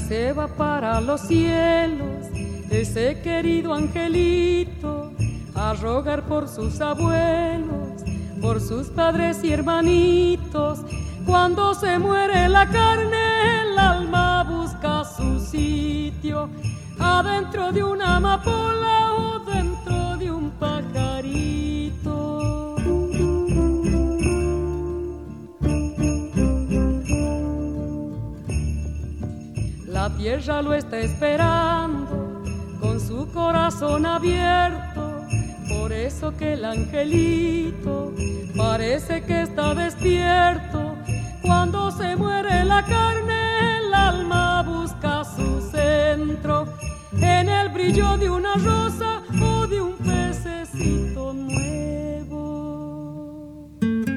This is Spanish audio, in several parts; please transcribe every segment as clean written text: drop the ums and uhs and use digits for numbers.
se va para los cielos ese querido angelito a rogar por sus abuelos, por sus padres y hermanitos. Cuando se muere la carne, el alma busca su sitio, adentro de una amapola o dentro de un pajarito. La tierra lo está esperando con su corazón abierto, por eso que el angelito parece que está despierto. Cuando se muere la carne, el alma busca su centro, en el brillo de una rosa o de un pececito nuevo.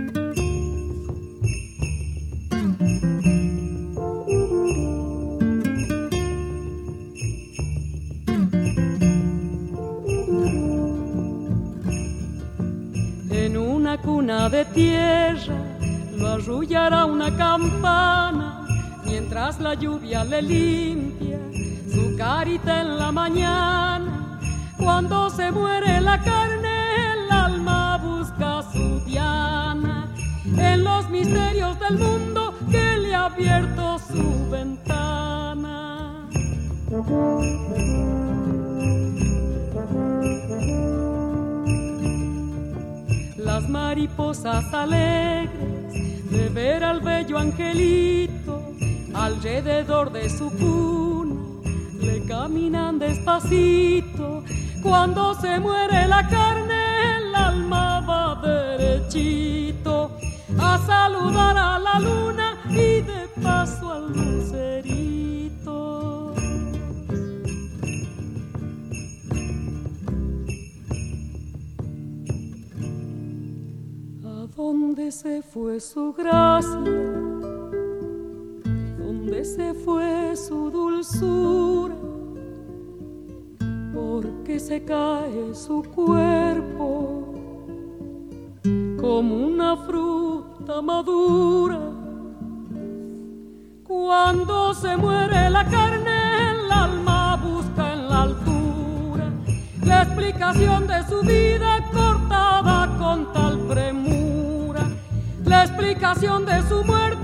En una cuna de tierra lo arrullará una campana, mientras la lluvia le limpia su carita en la mañana. Cuando se muere la carne, el alma busca su diana, en los misterios del mundo que le ha abierto su ventana. Las mariposas alegres de ver al bello angelito alrededor de su cuna le caminan despacito. Cuando se muere la carne, el alma va derechito a saludar a la luna y de paso al lucerito. ¿A dónde se fue su gracia? ¿Dónde se fue su dulzura? ¿Por qué se cae su cuerpo como una fruta madura? Cuando se muere la carne, el alma busca en la altura la explicación de su vida cortada con tal premura, la explicación de su muerte